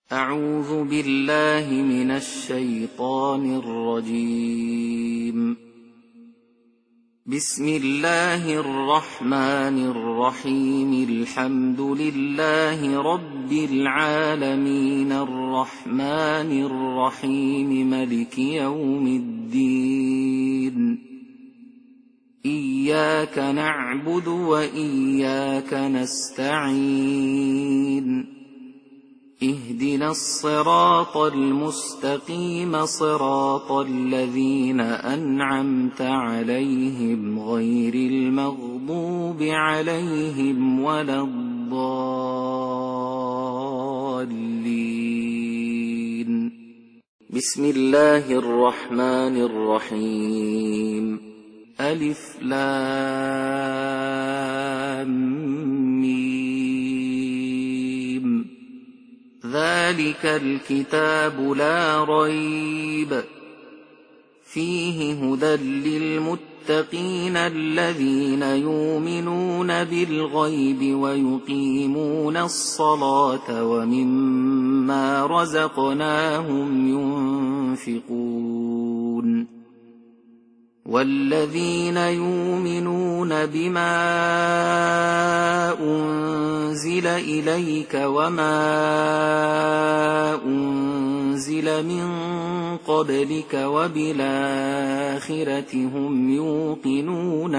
أعوذ بالله من الشيطان الرجيم. بسم الله الرحمن الرحيم. الحمد لله رب العالمين الرحمن الرحيم ملك يوم الدين. إياك نعبد وإياك نستعين. اهدنا الصراط المستقيم صراط الذين أنعمت عليهم غير المغضوب عليهم ولا الضالين. بسم الله الرحمن الرحيم. ألف لام ذلك الكتاب لا ريب فيه هدى للمتقين الذين يؤمنون بالغيب ويقيمون الصلاة ومما رزقناهم ينفقون. والذين يؤمنون بما أنزل إليك وما أنزل من قبلك وبالآخرة هم يوقنون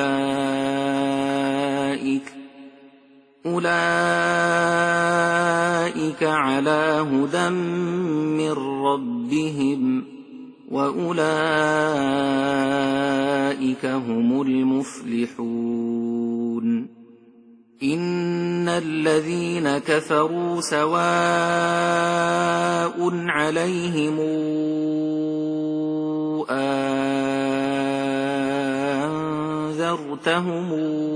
أولئك على هدى من ربهم وأولئك هم المفلحون. إن الذين كفروا سواء عليهم أنذرتهم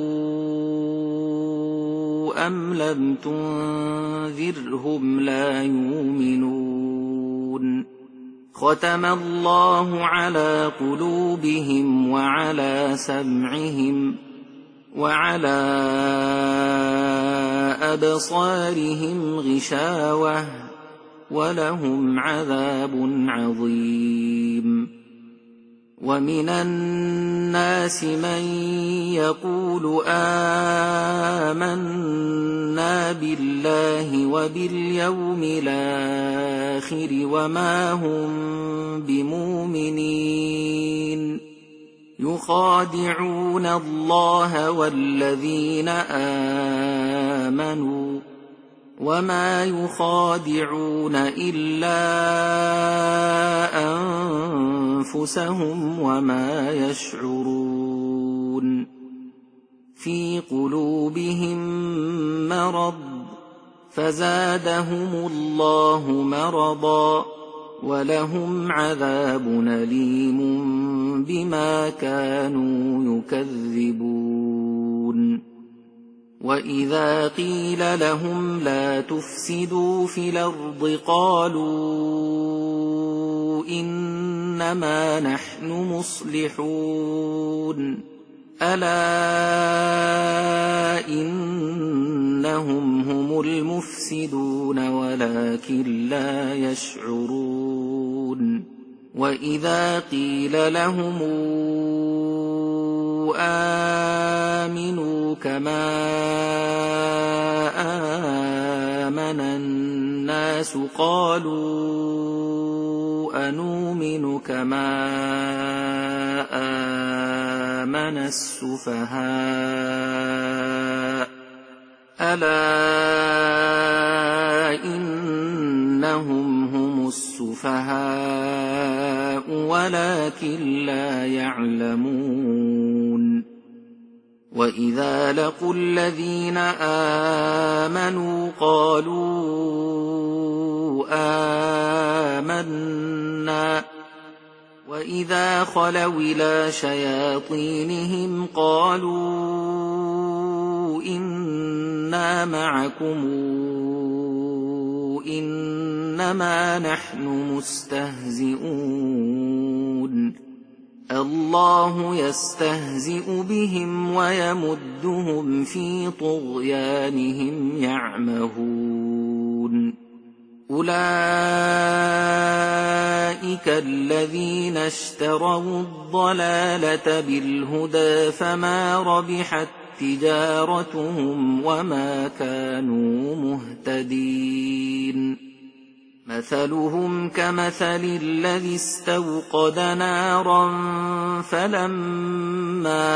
أم لم تنذرهم لا يؤمنون. ختم الله على قلوبهم وعلى سمعهم وعلى أبصارهم غشاوة ولهم عذاب عظيم. ومن الناس من يقول آمنا بالله وباليوم الآخر وما هم بمؤمنين. يخادعون الله والذين آمنوا وما يخادعون إلا أنفسهم وما يشعرون. في قلوبهم مرض فزادهم الله مرضا ولهم عذاب أليم بما كانوا يكذبون. وإذا قيل لهم لا تفسدوا في الأرض قالوا إنما نحن مصلحون. ألا إنهم هم المفسدون ولكن لا يشعرون. وإذا قيل لهم آمنوا كما آمن الناس قالوا أنؤمن كما آمن السفهاء. ألا إنهم هم السفهاء ولكن لا يعلمون. وإذا لقوا الذين آمنوا قالوا آمنا وإذا خلوا إلى شياطينهم قالوا إنا معكم إنما نحن مستهزئون. الله يستهزئ بهم ويمدهم في طغيانهم يعمهون. أولئك الذين اشتروا الضلالة بالهدى فما ربحت تجارتهم وما كانوا مهتدين مثلهم كمثل الذي استوقد نارا فلما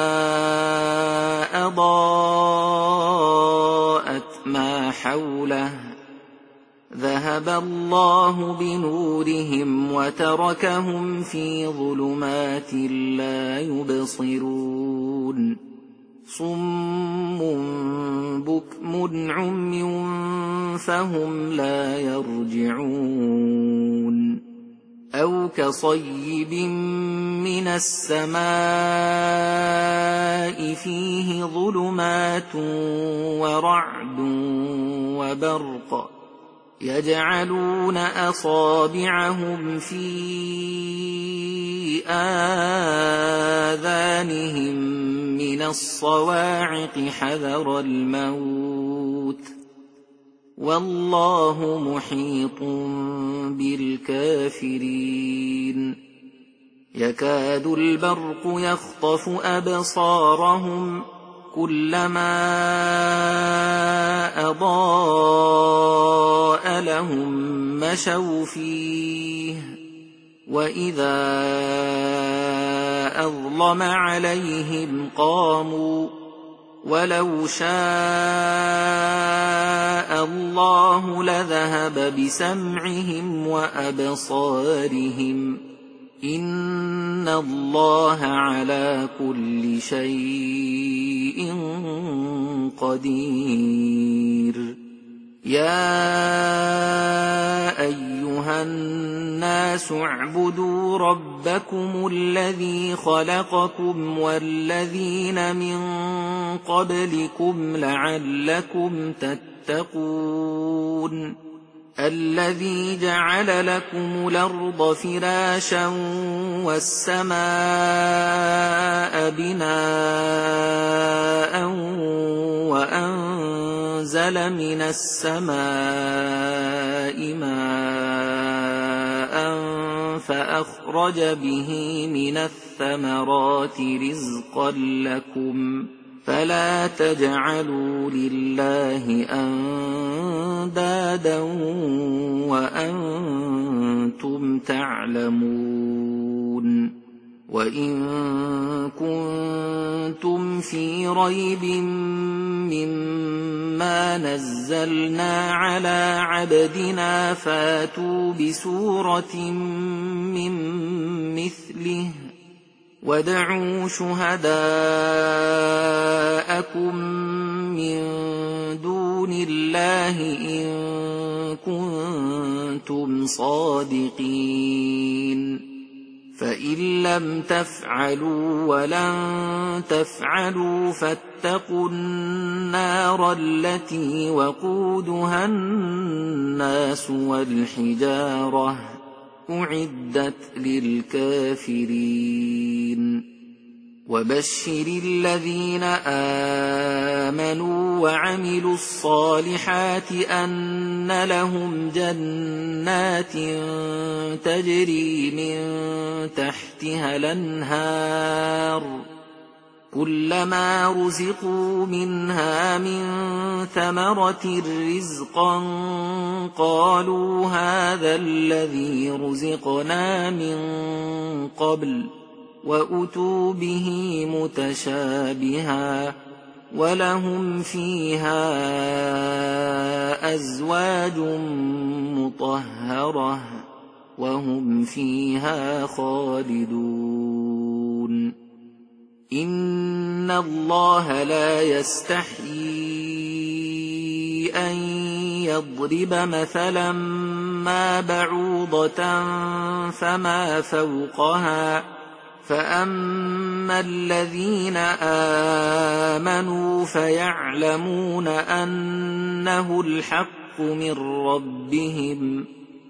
أضاءت ما حوله ذهب الله بنورهم وتركهم في ظلمات لا يبصرون صم بكم عمي فهم لا يرجعون أو كصيب من السماء فيه ظلمات ورعد وبرق يجعلون أصابعهم في آذانهم من الصواعق حذر الموت والله محيط بالكافرين يكاد البرق يخطف أبصارهم كلما أضاء لهم مشوا فيه وإذا أظلم عليهم قاموا ولو شاء الله لذهب بسمعهم وأبصارهم إن الله على كل شيء قدير يا أيها الناس اعبدوا ربكم الذي خلقكم والذين من قبلكم لعلكم تتقون الذي جعل لكم الأرض فراشا والسماء بناء وأنزل من السماء ماء فأخرج به من الثمرات رزقا لكم فلا تجعلوا لله أندادا وأنتم تعلمون وإن كنتم في ريب مما نزلنا على عبدنا فاتوا بسورة من مثله وادعوا شهداءكم من دون الله إن كنتم صادقين فإن لم تفعلوا ولن تفعلوا فاتقوا النار التي وقودها الناس والحجارة أعدت للكافرين وبشر الذين آمنوا وعملوا الصالحات أن لهم جنات تجري من تحتها الأنهار كلما رزقوا منها من ثمرة رزقا قالوا هذا الذي رزقنا من قبل وأتوا به متشابها ولهم فيها أزواج مطهرة وهم فيها خالدون إن الله لا يستحيي أن يضرب مثلا ما بعوضة فما فوقها فأما الذين آمنوا فيعلمون أنه الحق من ربهم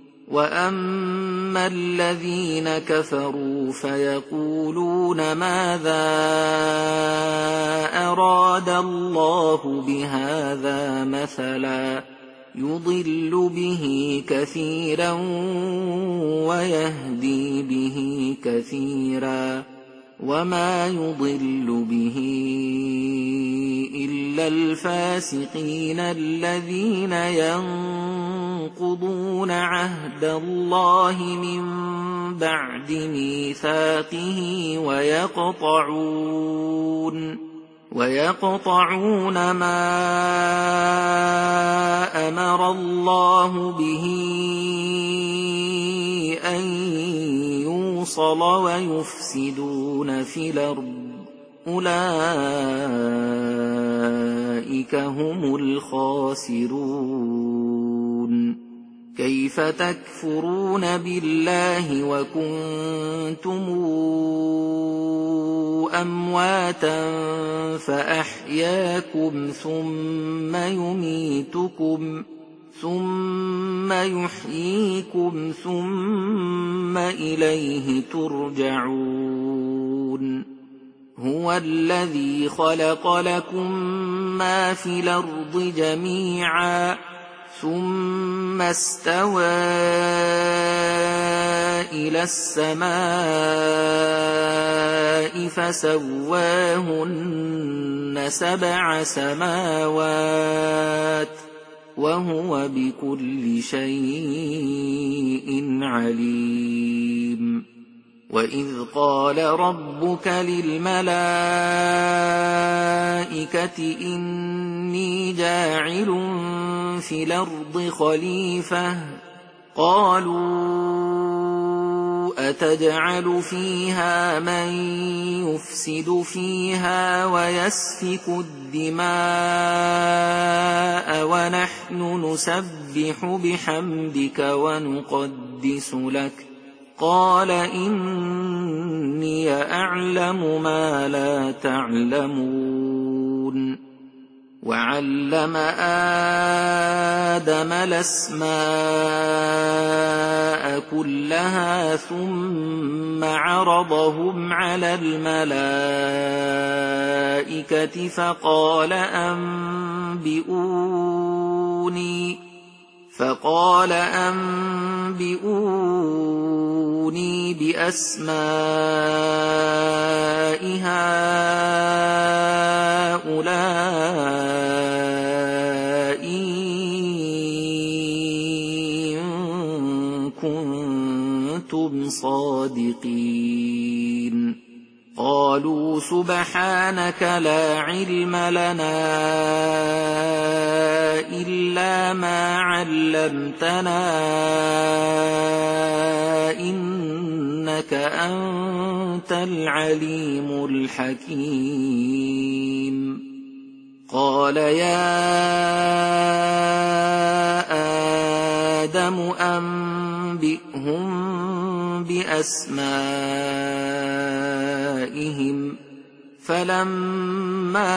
وأما الذين كفروا فيقولون ماذا أراد الله بهذا مثلا يضل به كثيرا ويهدي به كثيرا وما يضل به إلا الفاسقين الذين ينقضون عهد الله من بعد ميثاقه ويقطعون ما أمر الله به أن يوصل ويفسدون في الأرض أولئك هم الخاسرون. كيف تكفرون بالله وكنتم أمواتا فأحياكم ثم يحييكم ثم إليه ترجعون. هو الذي خلق لكم ما في الأرض جميعا ثم استوى إلى السماء فسواهن 7 سماوات وهو بكل شيء عليم. وإذ قال ربك للملائكة إني جاعل في الأرض خليفة قالوا أتجعل فيها من يفسد فيها ويسفك الدماء ونحن نسبح بحمدك ونقدس لك قال إني أعلم ما لا تعلمون. وعلم آدم الأسماء كلها ثم عرضهم على الملائكة فقال أنبئوني بأسماء هؤلاء إن كنتم صادقين. قالوا سبحانك لا علم لنا إلا ما علمتنا إنك أنت العليم الحكيم. قال يا آدم أنبئهم بأسمائهم فلما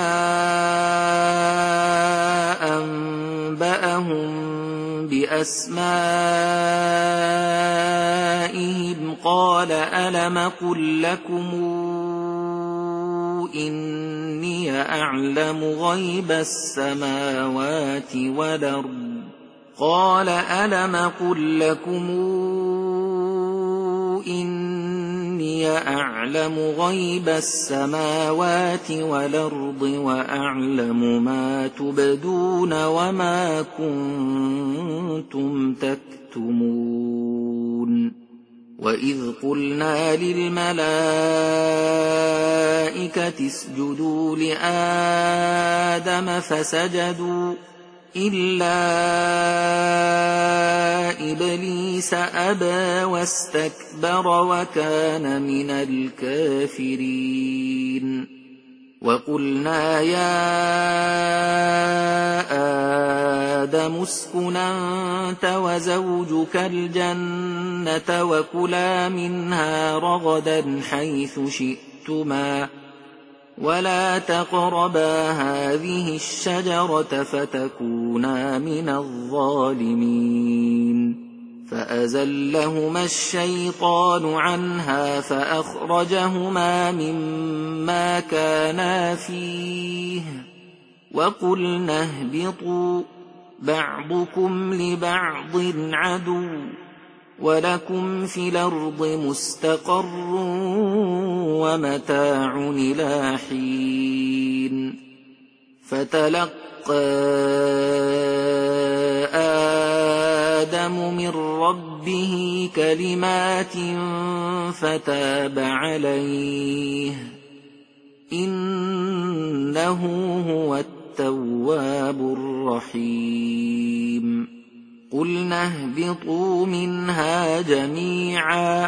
أنبأهم بأسمائهم قال ألم قل لكم إني أعلم غيب السماوات والأرض قال ألم قل لكم إني أعلم غيب السماوات والأرض وأعلم ما تبدون وما كنتم تكتمون. وإذ قلنا للملائكة اسجدوا لآدم فسجدوا إلا إبليس أبى واستكبر وكان من الكافرين. وقلنا يا آدم اسكن أنت وزوجك الجنة وكلا منها رغدا حيث شئتما ولا تقربا هذه الشجرة فتكونا من الظالمين. فأزلهما الشيطان عنها فأخرجهما مما كانا فيه وقلنا اهبطوا بعضكم لبعض عدو ولكم في الأرض مستقر ومتاع إلى حين فتلقى آدم من ربه كلمات فتاب عليه إنه هو التواب الرحيم قلنا اهبطوا منها جميعا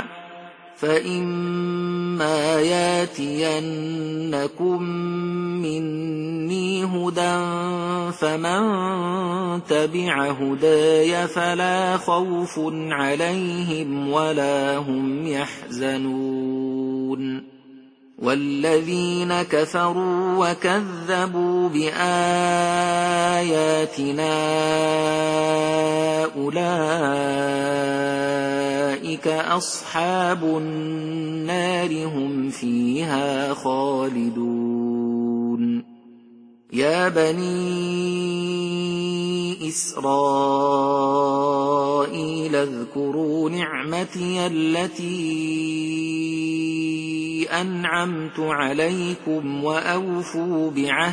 فإما ياتينكم مني هدى فمن تبع هداي فلا خوف عليهم ولا هم يحزنون والذين كفروا وكذبوا بآياتنا أولئك أصحاب النار هم فيها خالدون يا بني إسرائيل اذكروا نعمتي التي أنعمت عليكم وأوفوا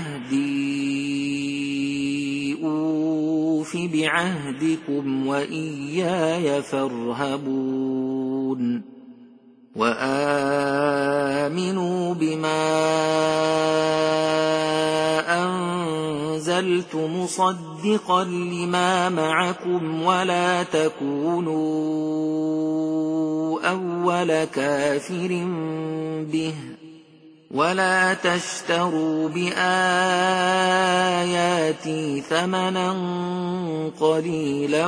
بعهدي أوف بعهدكم وإياي فارهبون وآمنوا بما أنزلت مصدقا لما معكم ولا تكونوا أول كافر به ولا تشتروا بآياتي ثمنا قليلا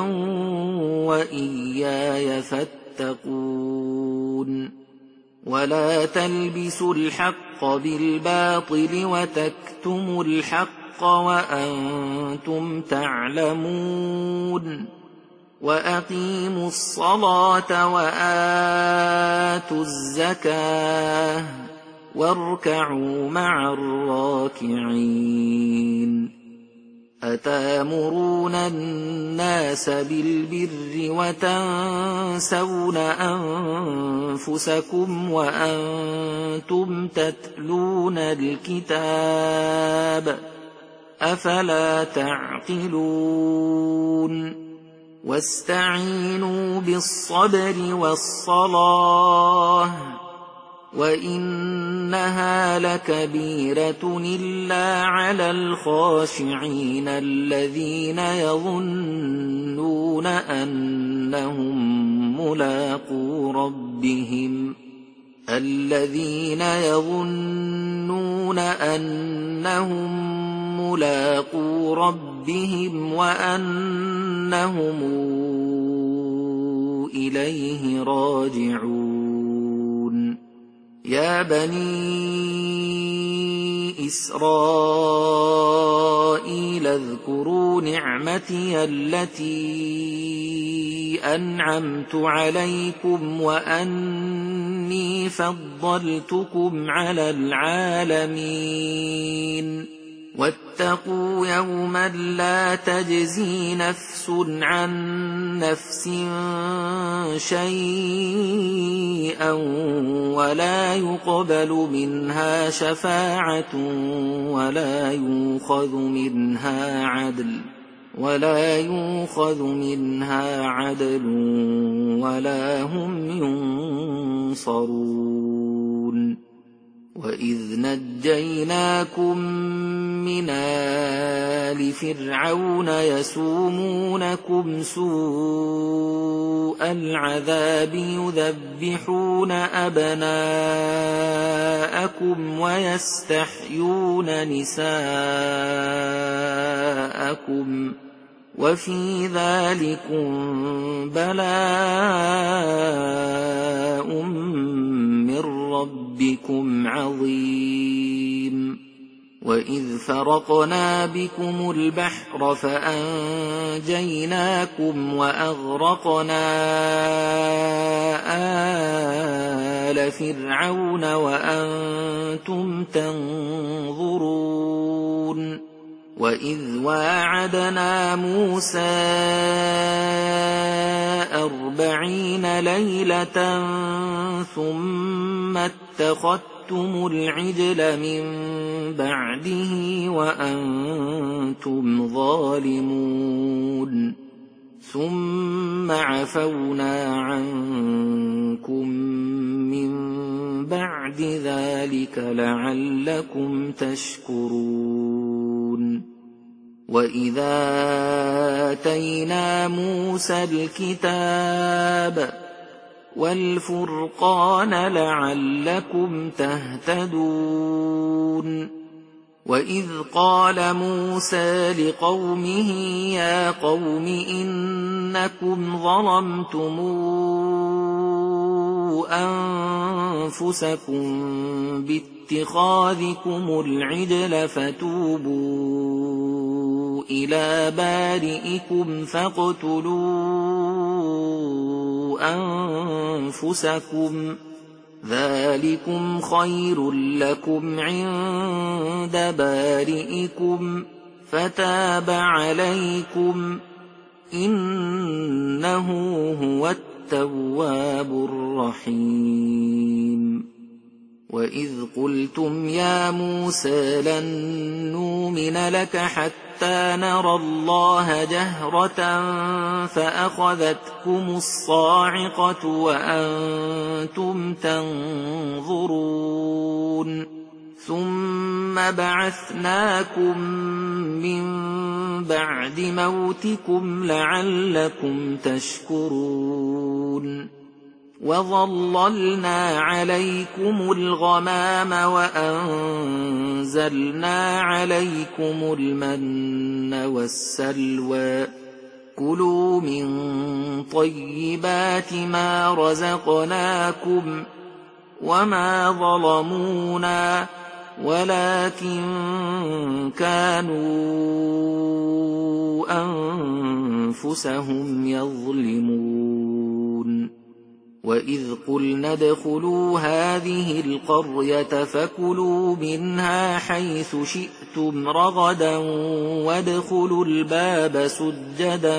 وإياي فاتقون ولا تلبسوا الحق بالباطل وتكتموا الحق وأنتم تعلمون وأقيموا الصلاة وآتوا الزكاة واركعوا مع الراكعين أتامرون الناس بالبر وتنسون أنفسكم وأنتم تتلون الكتاب أفلا تعقلون واستعينوا بالصبر والصلاة وإنها لكبيرة إلا على الخاشعين الذين يظنون أنهم ملاقو ربهم وأنهم إليه راجعون يا بني إسرائيل اذكروا نعمتي التي أنعمت عليكم وأني فضلتكم على العالمين واتقوا يوما لا تجزي نفس عن نفس شيئا ولا يقبل منها شفاعة ولا يؤخذ منها عدل ولا هم ينصرون وإذ نجيناكم من آل فرعون يسومونكم سوء العذاب يذبحون أبناءكم ويستحيون نساءكم وفي ذلكم بلاء من ربكم عظيم وإذ فرقنا بكم البحر فأنجيناكم وأغرقنا آل فرعون وأنتم تنظرون وإذ واعدنا موسى 40 ليلة ثم اتخذتم العجل من بعده وأنتم ظالمون ثم عفونا عنكم من بعد ذلك لعلكم تشكرون وإذا آتينا موسى الكتاب والفرقان لعلكم تهتدون وإذ قال موسى لقومه يا قوم إنكم ظلمتم أنفسكم باتخاذكم العجل فتوبوا إلى بارئكم فاقتلوا أنفسكم ذلكم خير لكم عند بارئكم فتاب عليكم إنه هو التواب الرحيم وإذ قلتم يا موسى لن نؤمن لك حتى نرى الله جهرة فأخذتكم الصاعقة وأنتم تنظرون ثم بعثناكم من بعد موتكم لعلكم تشكرون وظللنا عليكم الغمام وأنزلنا عليكم المن والسلوى كلوا من طيبات ما رزقناكم وما ظلمونا ولكن كانوا أنفسهم يظلمون وإذ قلنا ادخلوا هذه القرية فكلوا منها حيث شئتم رغدا وادخلوا الباب سجدا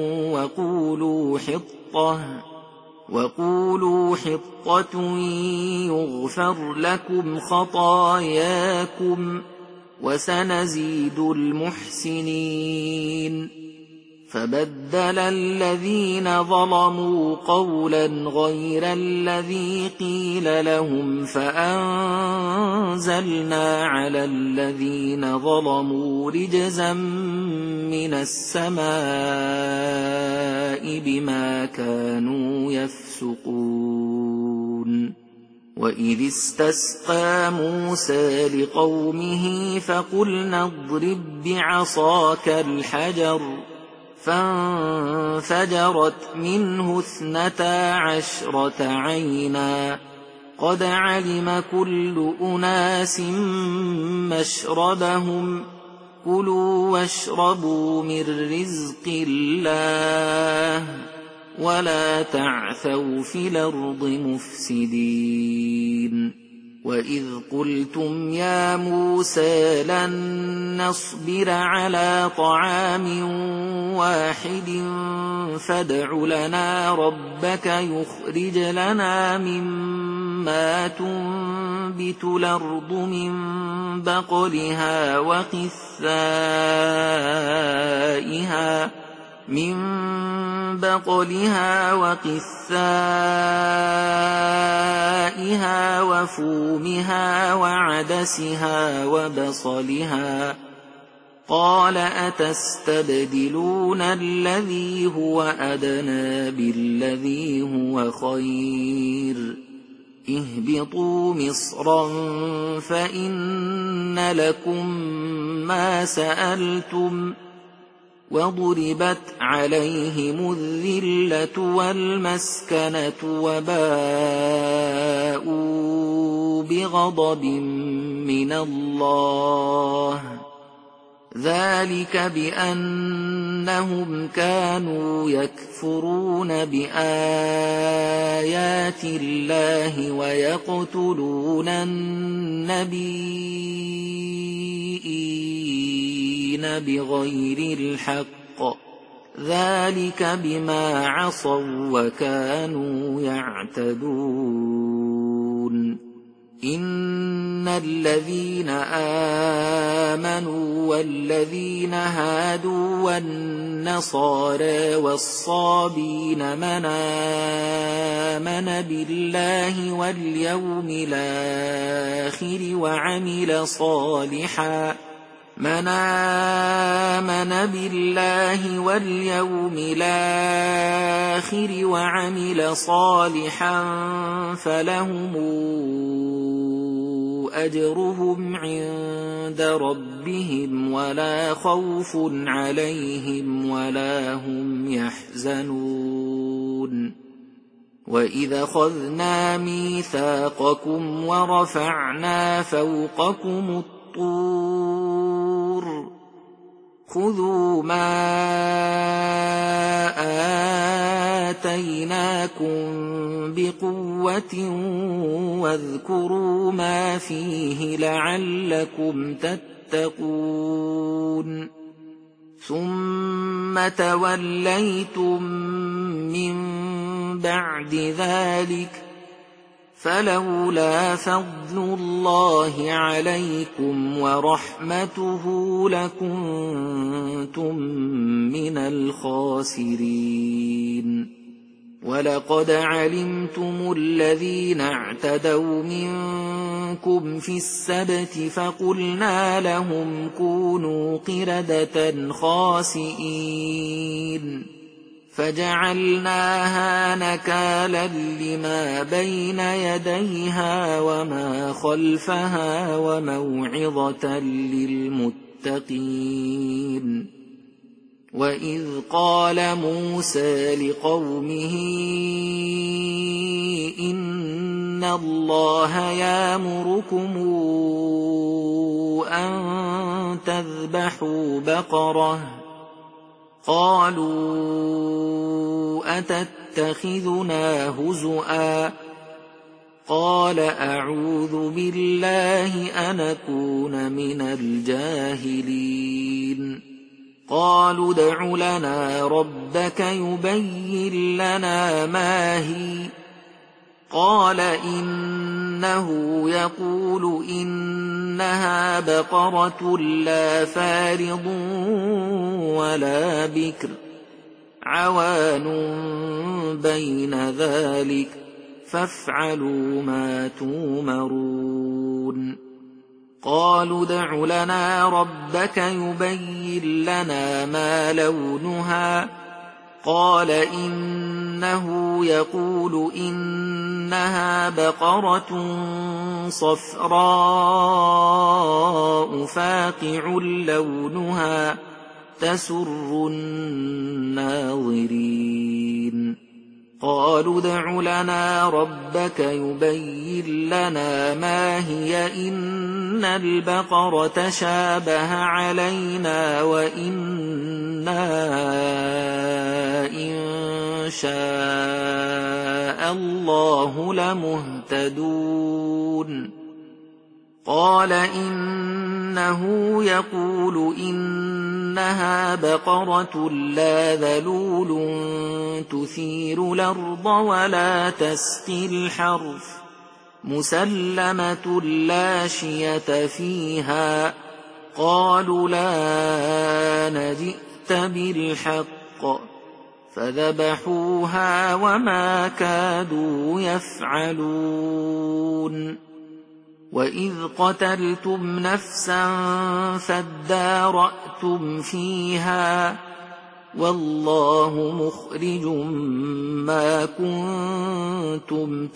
وقولوا حطة يغفر لكم خطاياكم وسنزيد المحسنين فبدل الذين ظلموا قولا غير الذي قيل لهم فأنزلنا على الذين ظلموا رجزا من السماء بما كانوا يفسقون وإذ استسقى موسى لقومه فقلنا اضرب بعصاك الحجر فانفجرت منه 12 عينا قد علم كل أناس مشربهم كلوا واشربوا من رزق الله ولا تعثوا في الأرض مفسدين وإذ قلتم يا موسى لن نصبر على طعام واحد فادع لنا ربك يخرج لنا مما تنبت الأرض من بقلها وقثائها وفومها وعدسها وبصلها قال أتستبدلون الذي هو أدنى بالذي هو خير اهبطوا مصرا فإن لكم ما سألتم وضربت عليهم الذلة والمسكنة وباءوا بغضب من الله ذلك بأنهم كانوا يكفرون بآيات الله ويقتلون النبيين بغير الحق ذلك بما عصوا وكانوا يعتدون إن الذين آمنوا والذين هادوا والنصارى والصابين من آمن بالله واليوم الآخر وعمل صالحا فلهم أجرهم عند ربهم ولا خوف عليهم ولا هم يحزنون وإذا أخذنا ميثاقكم ورفعنا فوقكم الطور خذوا ما آتيناكم بقوة واذكروا ما فيه لعلكم تتقون ثم توليتم من بعد ذلك فلولا فضل الله عليكم ورحمته لكنتم من الخاسرين ولقد علمتم الذين اعتدوا منكم في السبت فقلنا لهم كونوا قردة خاسئين فجعلناها نكالا لما بين يديها وما خلفها وموعظة للمتقين وإذ قال موسى لقومه إن الله يأمركم أن تذبحوا بقرة قالوا أتتخذنا هزؤا قال أعوذ بالله أن أكون من الجاهلين قالوا ادع لنا ربك يبين لنا ما هي قال إنه يقول إنها بقرة لا فارض ولا بكر عوان بين ذلك فافعلوا ما تومرون قالوا ادع لنا ربك يبين لنا ما لونها قال إنه يقول إنها بقرة صفراء فاقع لونها تسر الناظرين قالوا ادع لنا ربك يبين لنا ما هي إن البقرة شابه علينا وإنا إن شاء الله لمهتدون قال إنه يقول إنها بقرة لا ذلول تثير الأرض ولا تسقي الحرث مسلمة لا شية فيها قالوا لا نجئت بالحق فذبحوها وما كادوا يفعلون وإذ قتلتم نفسا فادارأتم فيها والله مخرج ما كنتم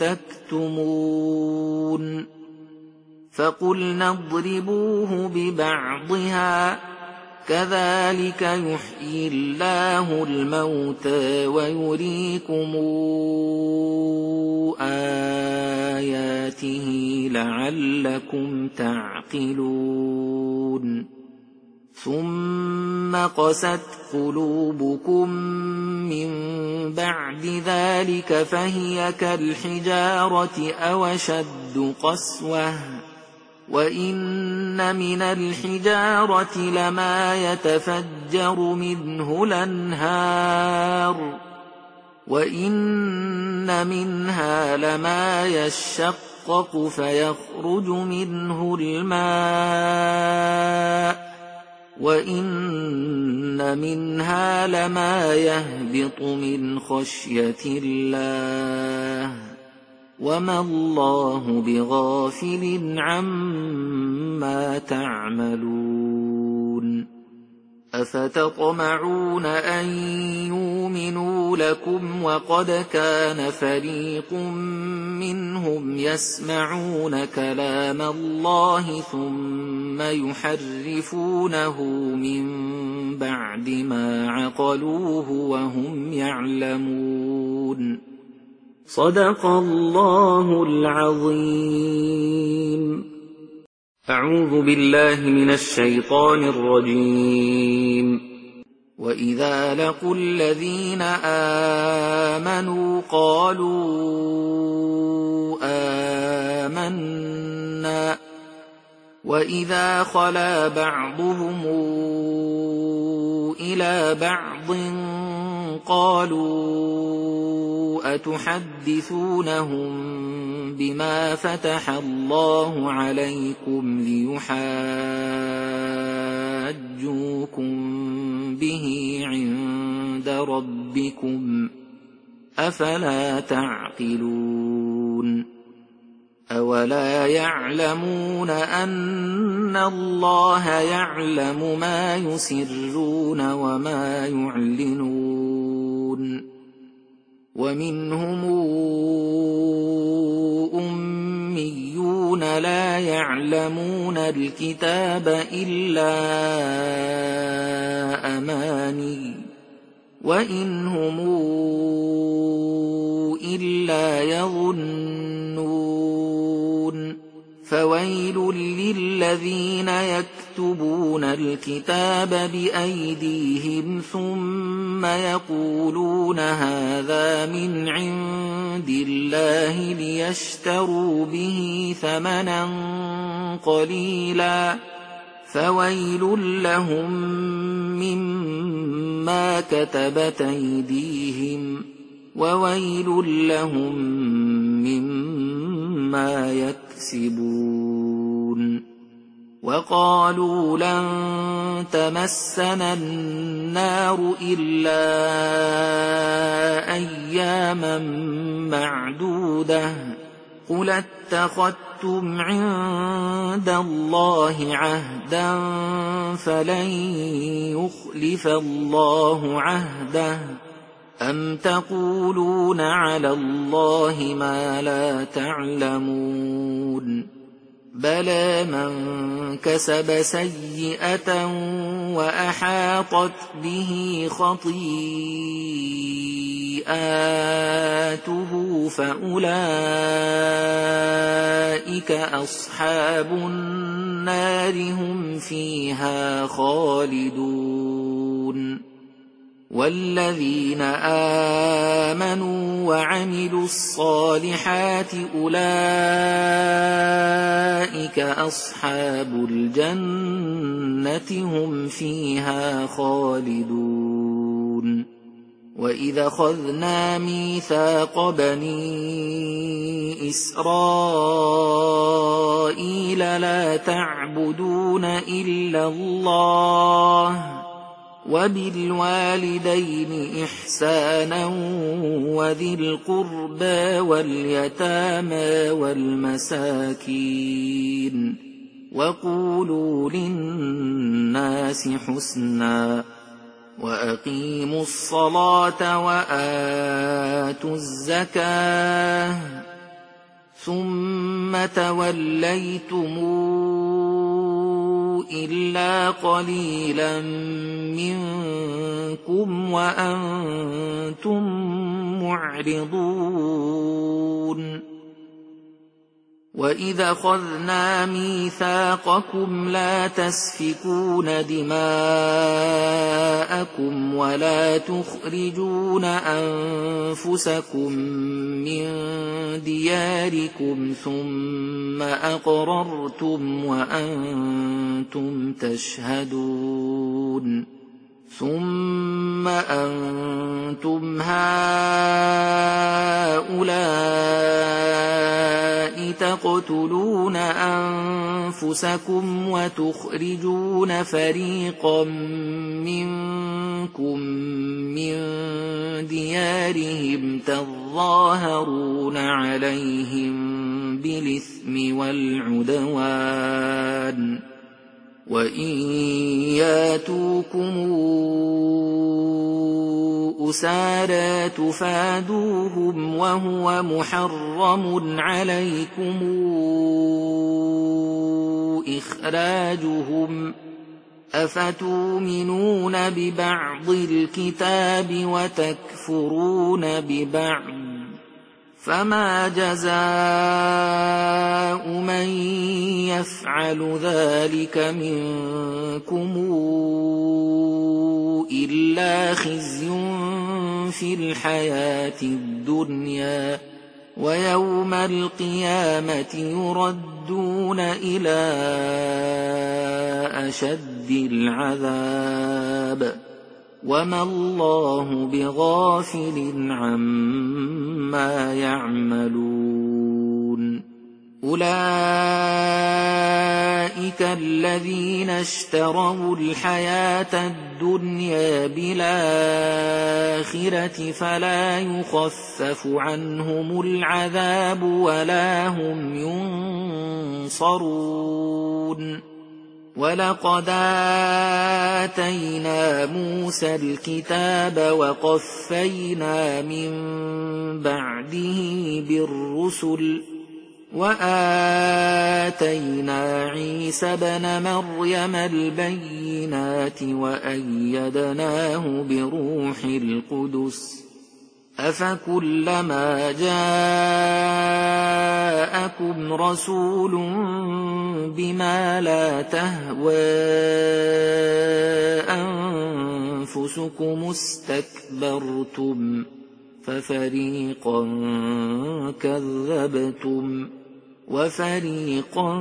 تكتمون فقلنا اضربوه ببعضها كذلك يحيي الله الموتى ويريكم آياته لعلكم تعقلون ثم قست قلوبكم من بعد ذلك فهي كالحجارة أو أشد قسوة وَإِنَّ مِنَ الْحِجَارَةِ لَمَا يَتَفَجَّرُ مِنْهُ الْأَنْهَارُ وَإِنَّ مِنْهَا لَمَا يَشَّقَّقُ فَيَخْرُجُ مِنْهُ الْمَاءُ وَإِنَّ مِنْهَا لَمَا يَهْبِطُ مِنْ خَشْيَةِ اللَّهِ وَمَا اللَّهُ بِغَافِلٍ عَمَّا تَعْمَلُونَ أَفَتَطْمَعُونَ أَن يُؤْمِنُوا لَكُمْ وَقَدْ كَانَ فَرِيقٌ مِّنْهُمْ يَسْمَعُونَ كَلَامَ اللَّهِ ثُمَّ يُحَرِّفُونَهُ مِن بَعْدِ مَا عَقَلُوهُ وَهُمْ يَعْلَمُونَ صدق الله العظيم. أعوذ بالله من الشيطان الرجيم. وإذا لقوا الذين آمنوا قالوا آمنا وإذا خلا بعضهم إلى بعض قالوا أتحدثونهم بما فتح الله عليكم ليحاجوكم به عند ربكم أفلا تعقلون أولا يعلمون أن الله يعلم ما يسرون وما يعلنون ومنهم أميون لا يعلمون الكتاب إلا أماني وإن هم إلا يظنون فويل للذين يكتبون الكتاب بأيديهم ثم يقولون هذا من عند الله ليشتروا به ثمنا قليلا فويل لهم مما كتبت أيديهم وويل لهم مما يكسبون وقالوا لن تمسنا النار إلا أياما معدودة قل اتخذتم عند الله عهدا فلن يخلف الله عهده أم تقولون على الله ما لا تعلمون بلى من كسب سيئة وأحاطت به خطيئاته فأولئك أصحاب النار هم فيها خالدون والذين آمنوا وعملوا الصالحات أولئك أصحاب الجنة هم فيها خالدون وإذا أخذنا ميثاق بني إسرائيل لا تعبدون إلا الله وبالوالدين إحسانا وذي القربى واليتامى والمساكين وقولوا للناس حسنا وأقيموا الصلاة وآتوا الزكاة ثم توليتم إلا قليلا منكم وأنتم معرضون وإذا أخذنا ميثاقكم لا تسفكون دماءكم ولا تخرجون أنفسكم من دياركم ثم أقررتم وأنتم تشهدون ثم أنتم هؤلاء تقتلون أنفسكم وتخرجون فريقا منكم من ديارهم تظاهرون عليهم بالإثم والعدوان وإن ياتوكم أسارى تفادوهم وهو محرم عليكم إخراجهم أفتؤمنون ببعض الكتاب وتكفرون ببعض فما جزاء من يفعل ذلك منكم إلا خزي في الحياة الدنيا ويوم القيامة يردون إلى أشد العذاب وما الله بغافل عما يعملون أولئك الذين اشتروا الحياة الدنيا بالآخرة فلا يخفف عنهم العذاب ولا هم ينصرون ولقد آتينا موسى الكتاب وقفينا من بعده بالرسل وآتينا عيسى ابن مريم البينات وأيدناه بروح القدس أفكلما جاءكم رسول بما لا تهوى أنفسكم استكبرتم ففريقا كذبتم وفريقا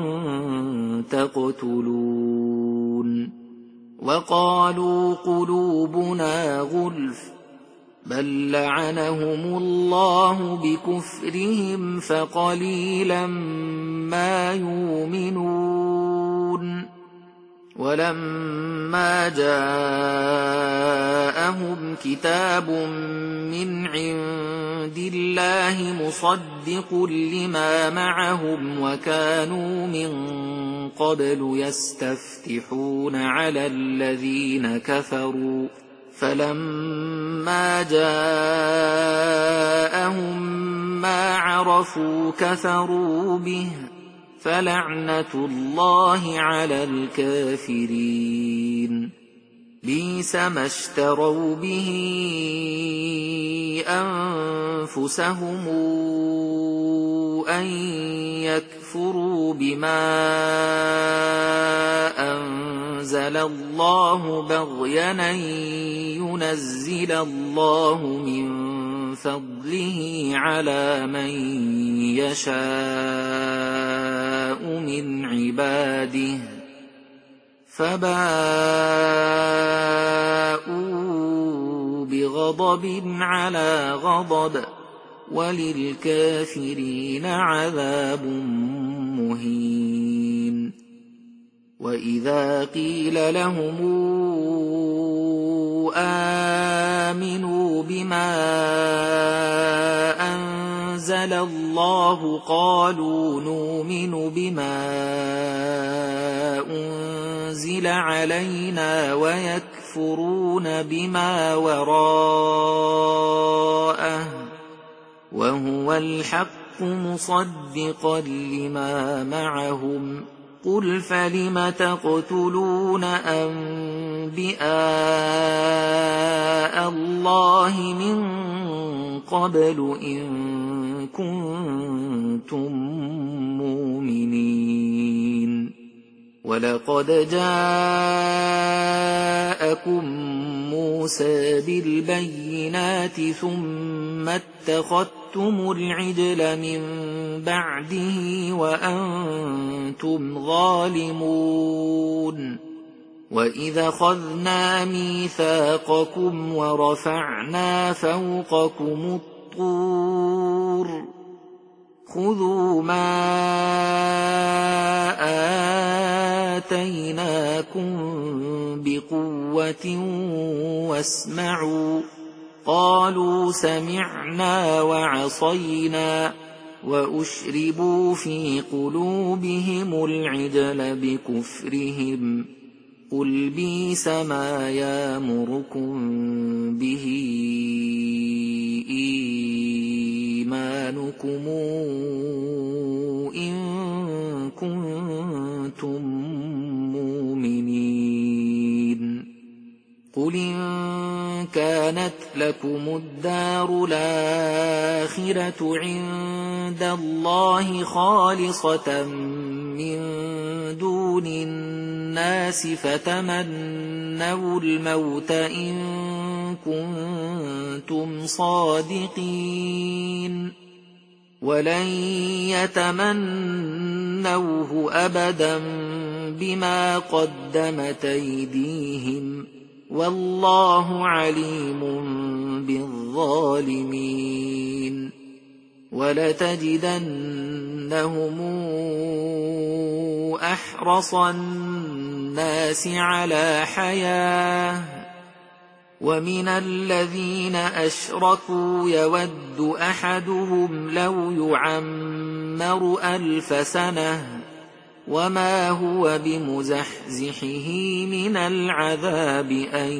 تقتلون وقالوا قلوبنا غلف بل لعنهم الله بكفرهم فقليلا ما يؤمنون ولما جاءهم كتاب من عند الله مصدق لما معهم وكانوا من قبل يستفتحون على الذين كفروا فلما جاءهم ما عرفوا كفروا به فلعنة الله على الكافرين بئس ما اشتروا به أنفسهم أن يكفروا بما أنزل الله بغيا أن ينزل الله من فضله على من يشاء من عباده فباءوا بغضب على غضب وللكافرين عذاب مهين وإذا قيل لهم آمنوا بما أنزل الله قالوا نؤمن بما أنزل علينا ويكفرون بما وراءه وهو الحق مصدقا لما معهم قل فلم تقتلون أنبياء الله من قبل إن كنتم مؤمنين ولقد جاءكم موسى بالبينات ثم اتخذتم العجل من بعده وأنتم ظالمون وإذ أخذنا ميثاقكم ورفعنا فوقكم الطور خذوا ما آتيناكم بقوة واسمعوا قالوا سمعنا وعصينا وأشربوا في قلوبهم العجل بكفرهم قل بئس ما يأمركم به إيمانكم إن كنتم مؤمنين قل إن كانت لكم الدار الآخرة عند الله خالصة من دون الناس فتمنوا الموت إن كنتم صادقين ولن يتمنوه أبدا بما قدمت أيديهم والله عليم بالظالمين ولتجدنهم أحرص الناس على حياة ومن الذين أشركوا يود أحدهم لو يعمر 1000 سنة وما هو بمزحزحه من العذاب أن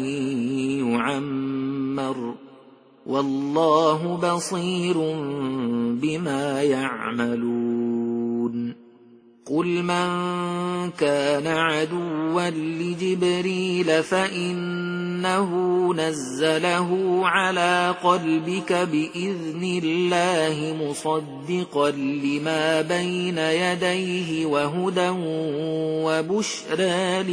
يعمر والله بصير بما يعملون قل من كان عدوا لجبريل فإنه نزله على قلبك بإذن الله مصدقا لما بين يديه وهدى وبشرى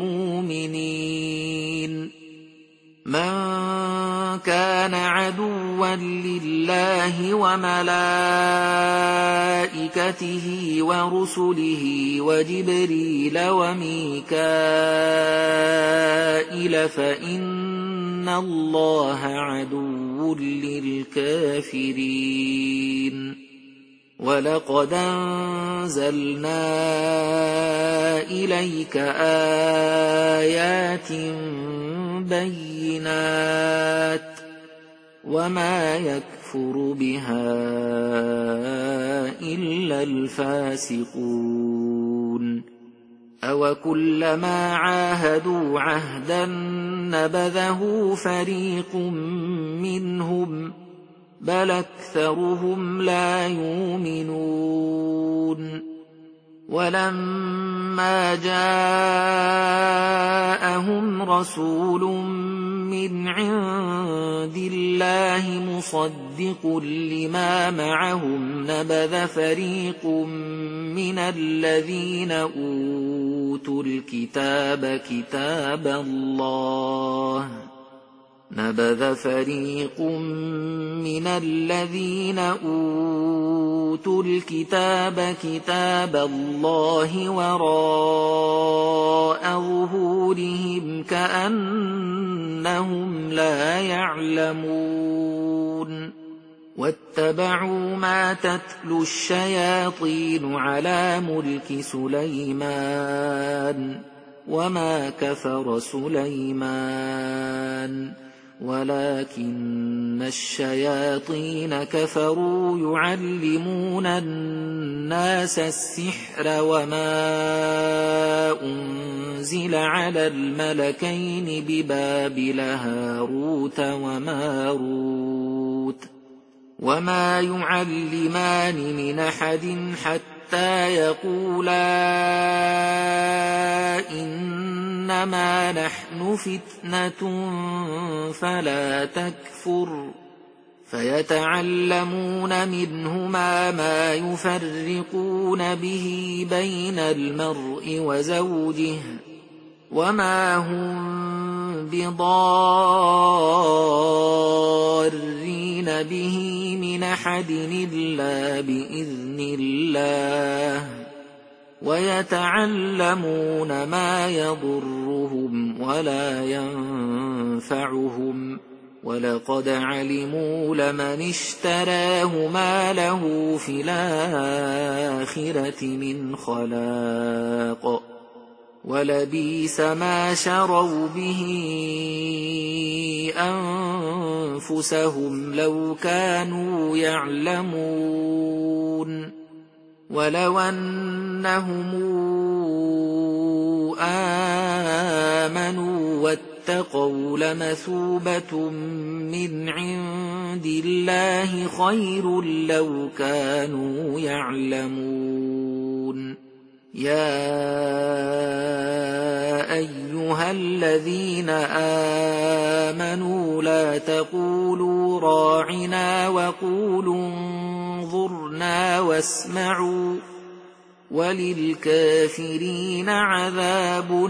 للمؤمنين من كان عدوا لله وملائكته ورسله وجبريل وميكائيل فإن الله عدو للكافرين ولقد أنزلنا إليك آيات بينات وما يكفر بها إلا الفاسقون أوكلما عاهدوا عهدا نبذه فريق منهم بل أكثرهم لا يؤمنون ولما جاءهم رسول من عند الله مصدق لما معهم نبذ فريق من الذين أوتوا الكتاب كتاب الله نبذ فريق من الذين أوتوا الكتاب كتاب الله وراء ظهورهم كأنهم لا يعلمون واتبعوا ما تتلو الشياطين على ملك سليمان وما كفر سليمان ولكن الشياطين كفروا يعلمون الناس السحر وما أنزل على الملكين ببابل هاروت وماروت وما يعلمان من أحد حتى يقولا إنما نحن فتنة فلا تكفر فيتعلمون منهما ما يفرقون به بين المرء وزوجه وما هم بضارين به من أحد إلا بإذن الله ويتعلمون ما يضرهم ولا ينفعهم ولقد علموا لمن اشتراه ما له في الآخرة من خلاق ولبئس ما شروا به أنفسهم لو كانوا يعلمون ولو أنهم آمنوا واتقوا لمثوبة من عند الله خير لو كانوا يعلمون يا أيها الذين آمنوا لا تقولوا راعنا وقولوا انظرنا واسمعوا وللكافرين عذاب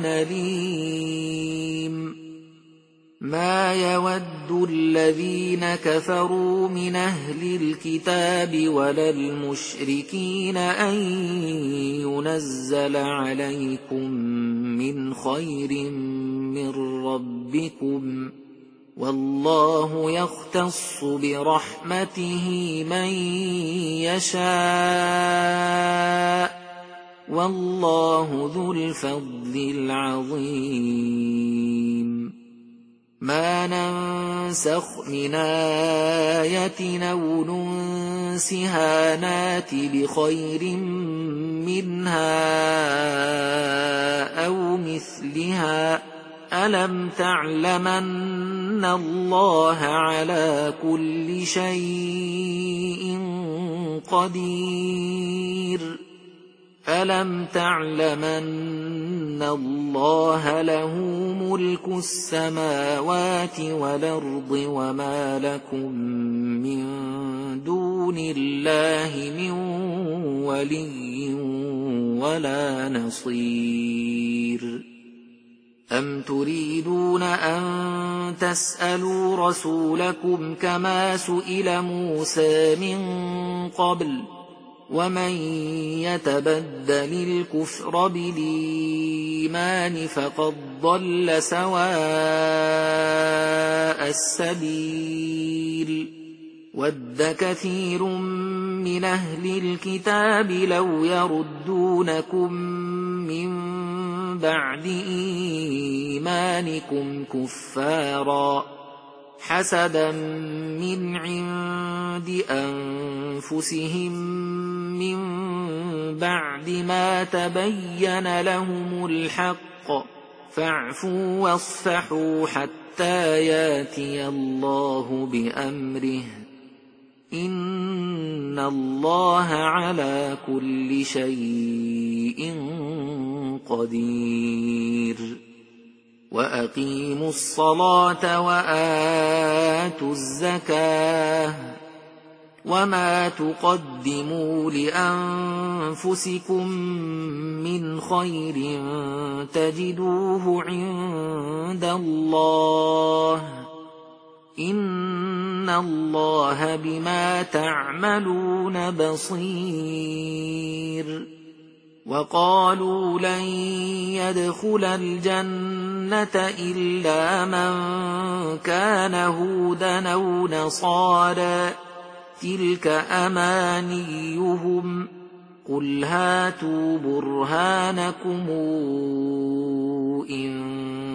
أليم ما يود الذين كفروا من أهل الكتاب ولا المشركين أن ينزل عليكم من خير من ربكم والله يختص برحمته من يشاء والله ذو الفضل العظيم ما ننسخ من آية أو ننسها نات بخير منها أو مثلها ألم تعلمن الله على كل شيء قدير ألم تعلمن الله له ملك السماوات والأرض وما لكم من دون الله من ولي ولا نصير أم تريدون أن تسألوا رسولكم كما سئل موسى من قبل ومن يتبدل الكفر بالإيمان فقد ضل سواء السبيل ود كثير من أهل الكتاب لو يردونكم من بعد إيمانكم كفارا حسدا من عند أنفسهم من بعد ما تبين لهم الحق فاعفوا واصفحوا حتى ياتي الله بأمره إن الله على كل شيء قدير وأقيموا الصلاة وآتوا الزكاة وما تقدموا لأنفسكم من خير تجدوه عند الله إن الله بما تعملون بصير وقالوا لن يدخل الجنة إلا من كان هودا أو نصارى تلك أمانيهم قل هاتوا برهانكم إن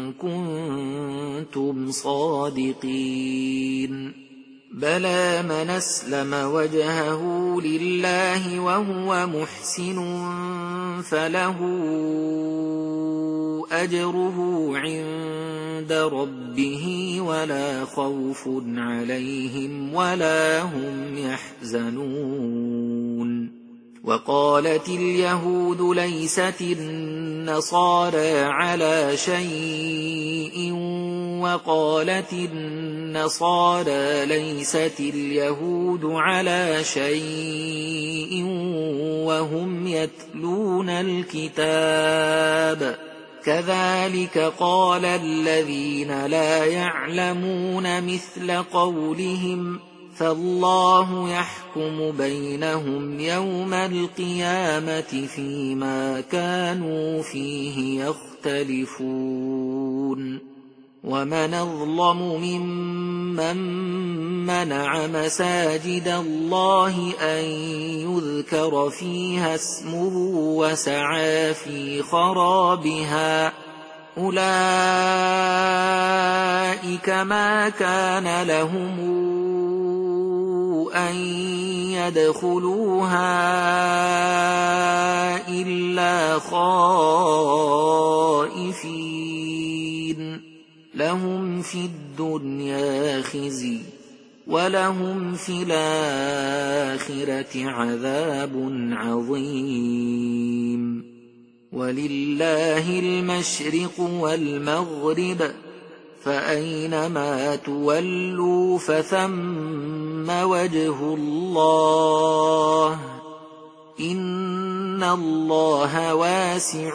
كنتم صادقين بلى من أسلم وجهه لله وهو محسن فله أجره عند ربه ولا خوف عليهم ولا هم يحزنون وقالت اليهود ليست النصارى على شيء وقالت النصارى ليست اليهود على شيء وهم يتلون الكتاب كذلك قال الذين لا يعلمون مثل قولهم فالله يحكم بينهم يوم القيامة فيما كانوا فيه يختلفون ومن أظلم ممن منع مساجد الله أن يذكر فيها اسمه وسعى في خرابها أولئك ما كان لهم أن يدخلوها إلا خائفين لهم في الدنيا خزي ولهم في الآخرة عذاب عظيم ولله المشرق والمغرب فأينما تولوا فثم وجه الله إن الله واسع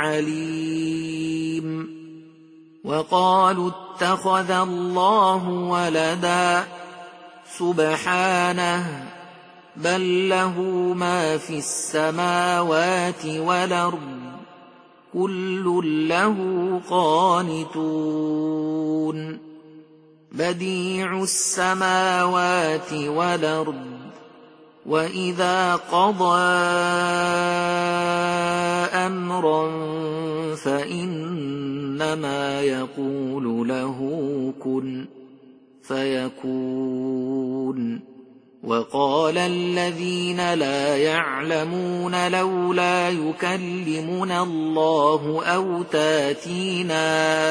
عليم وقالوا اتخذ الله ولدا سبحانه بل له ما في السماوات والأرض كل له قانتون بديع السماوات والأرض وإذا قضى أمرا فإنما يقول له كن فيكون وقال الذين لا يعلمون لولا يكلمنا الله أو تاتينا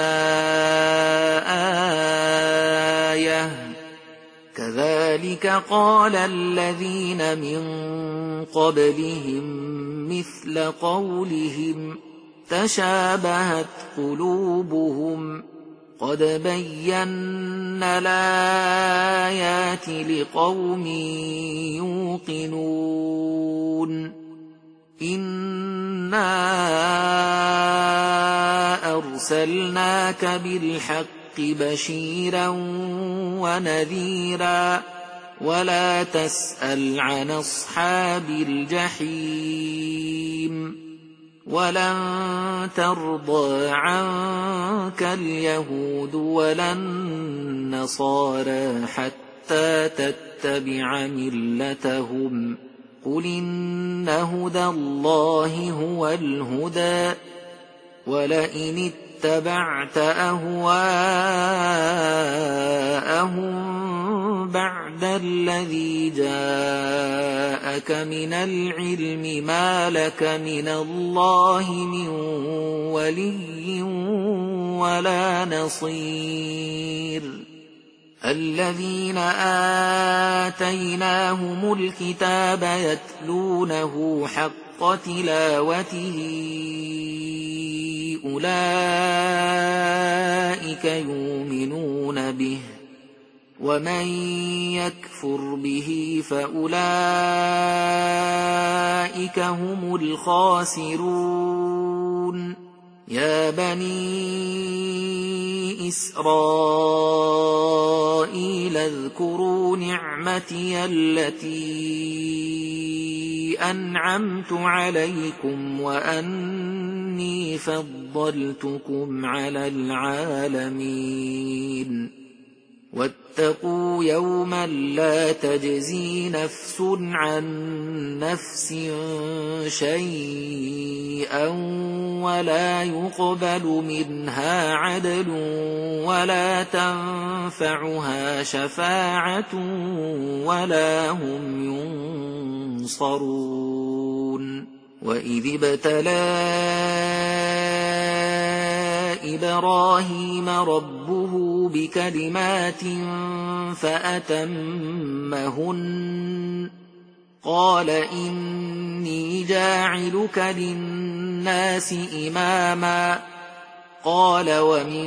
آية كذلك قال الذين من قبلهم مثل قولهم تشابهت قلوبهم قد بينا الآيات لقوم يوقنون إنا أرسلناك بالحق بشيرا ونذيرا ولا تسأل عن أصحاب الجحيم ولن ترضى عنك اليهود ولا النصارى حتى تتبع ملتهم قل إن هدى الله هو الهدى ولئن اتبعت أهواءهم بعد الذي جاءك من العلم ما لك من الله من ولي ولا نصير الذين آتيناهم الكتاب يتلونه حق تلاوته أولئك يؤمنون به ومن يكفر به فأولئك هم الخاسرون يا بني إسرائيل اذكروا نعمتي التي أنعمت عليكم وأني فضلتكم على العالمين واتقوا يوما لا تجزي نفس عن نفس شيئا ولا يقبل منها عدل ولا تنفعها شفاعة ولا هم ينصرون وإذ ابتلى إبراهيم ربه بكلمات فأتمهن قال إني جاعلك للناس إماما قال ومن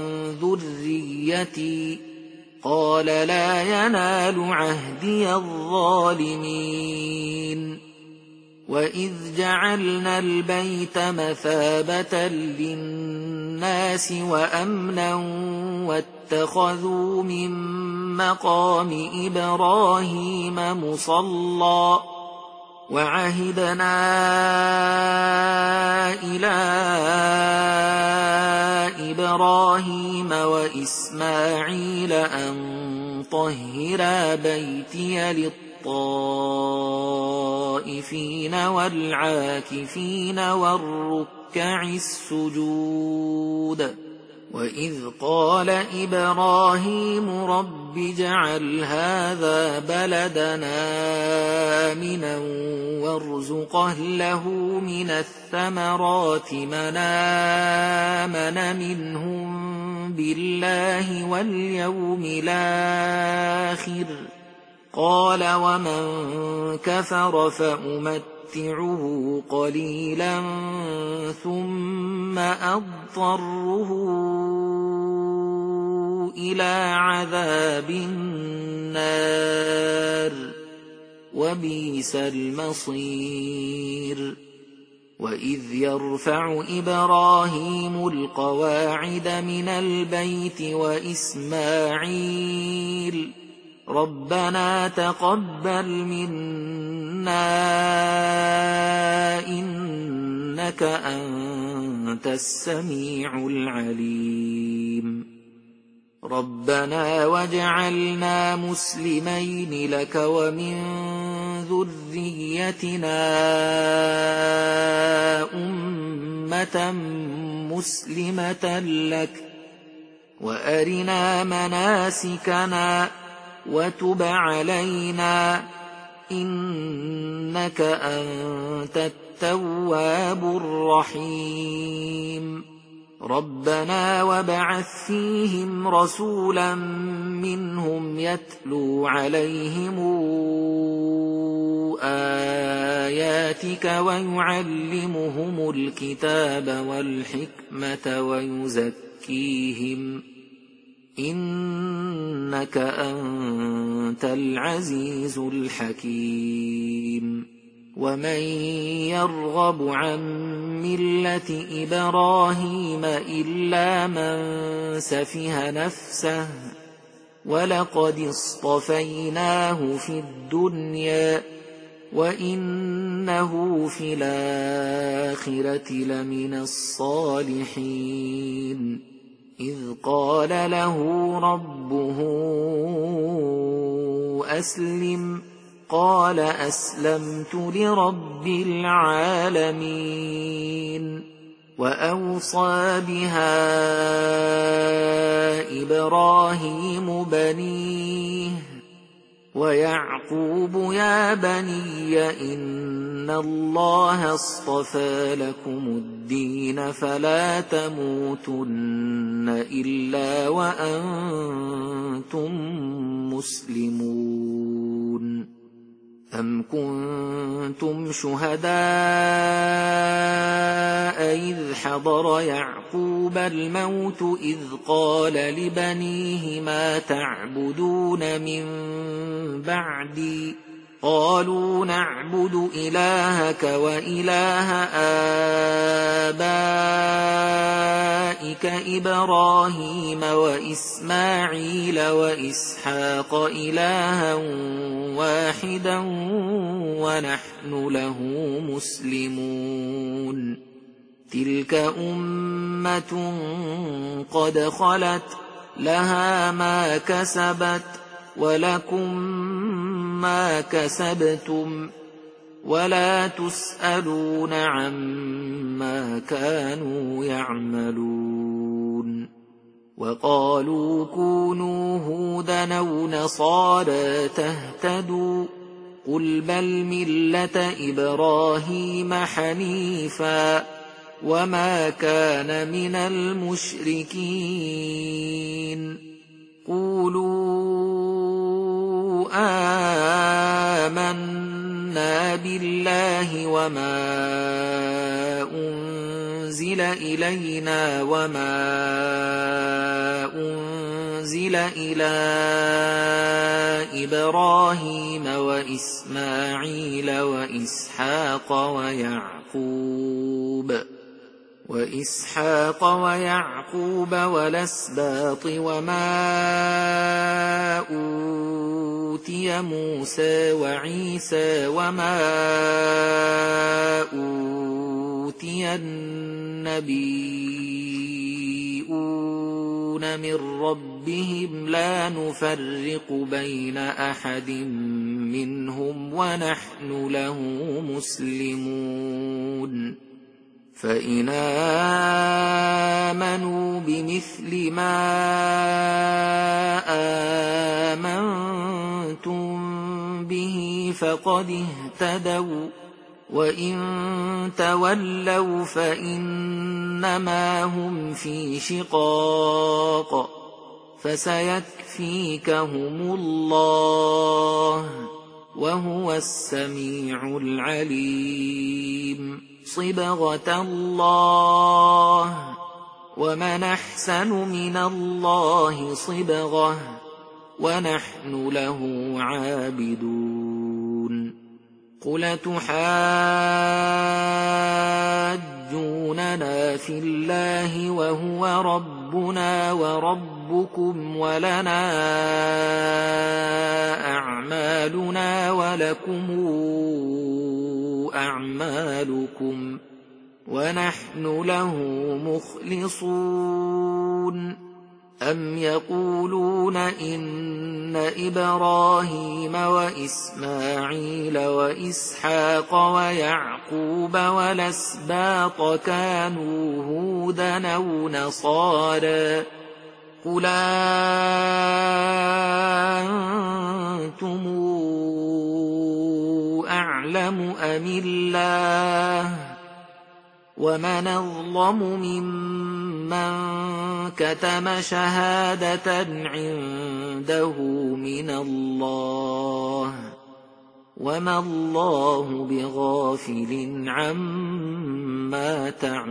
ذريتي قال لا ينال عهدي الظالمين وإذ جعلنا البيت مثابة للناس وأمنا واتخذوا من مقام إبراهيم مصلى وعهدنا إلى إبراهيم وإسماعيل أن طهرا بيتي للطائفين والعاكفين والركع السجود وإذ قال إبراهيم رب اجعل هذا بلدنا آمنا وارزق أهله من الثمرات من آمن منهم بالله واليوم الآخر قال ومن كفر فأمتعه قليلا ثم أضطره إلى عذاب النار وبئس المصير وإذ يرفع إبراهيم القواعد من البيت وإسماعيل ربنا تقبل منا إنك أنت السميع العليم ربنا واجعلنا مسلمين لك ومن ذريتنا أمة مسلمة لك وأرنا مناسكنا وتب علينا إنك أنت التواب الرحيم ربنا وابعث فيهم رسولا منهم يتلو عليهم آياتك ويعلمهم الكتاب والحكمة ويزكيهم إنك أنت العزيز الحكيم ومن يرغب عن ملة إبراهيم إلا من سفه نفسه ولقد اصطفيناه في الدنيا وإنه في الآخرة لمن الصالحين إذ قال له ربه أسلم قال أسلمت لرب العالمين وأوصى بها إبراهيم بنيه ويعقوب يا بني إن الله اصطفى لكم الدين فلا تموتن إلا وأنتم مسلمون أم كنتم شهداء إذ حضر يعقوب الموت إذ قال لبنيه ما تعبدون من بعدي قالوا نعبد إلهك وإله آبائك إبراهيم وإسماعيل وإسحاق إلها واحدا ونحن له مسلمون تلك أمة قد خلت لها ما كسبت ولكم ما كسبتم ولا تسألون عما كانوا يعملون وقالوا كونوا هودا أو نصارى تهتدوا قل بل ملة إبراهيم حنيفا وما كان من المشركين قولوا آمنا بالله وما أنزل إلينا وما أنزل إلى إبراهيم وإسماعيل وإسحاق ويعقوب والأسباط وما أوتي موسى وعيسى وما أوتي النبيون من ربهم لا نفرق بين أحد منهم ونحن له مسلمون فإن آمنوا بمثل ما آمنتم به فقد اهتدوا وإن تولوا فإنما هم في شقاق فسيكفيكهم الله وهو السميع العليم صبغة الله ومن أحسن من الله صبغة ونحن له عابدون قل تحاجوننا في الله وهو ربنا وربكم ولنا أعمالنا ولكم أعمالكم ونحن له مخلصون أم يقولون إن إبراهيم وإسماعيل وإسحاق ويعقوب والأسباط كانوا هودا أو نصارى قل أنتم أعلم أم الله ومن أظلم ممن كتم شهادة عنده من الله وما الله بغافل عما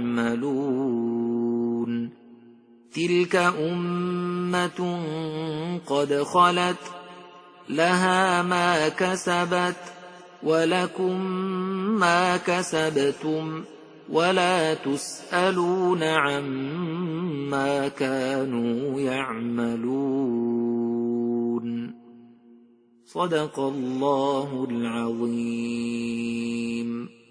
تعملون تلك أمة قد خلت لها ما كسبت ولكم ما كسبتم ولا تسألون عما كانوا يعملون صدق الله العظيم.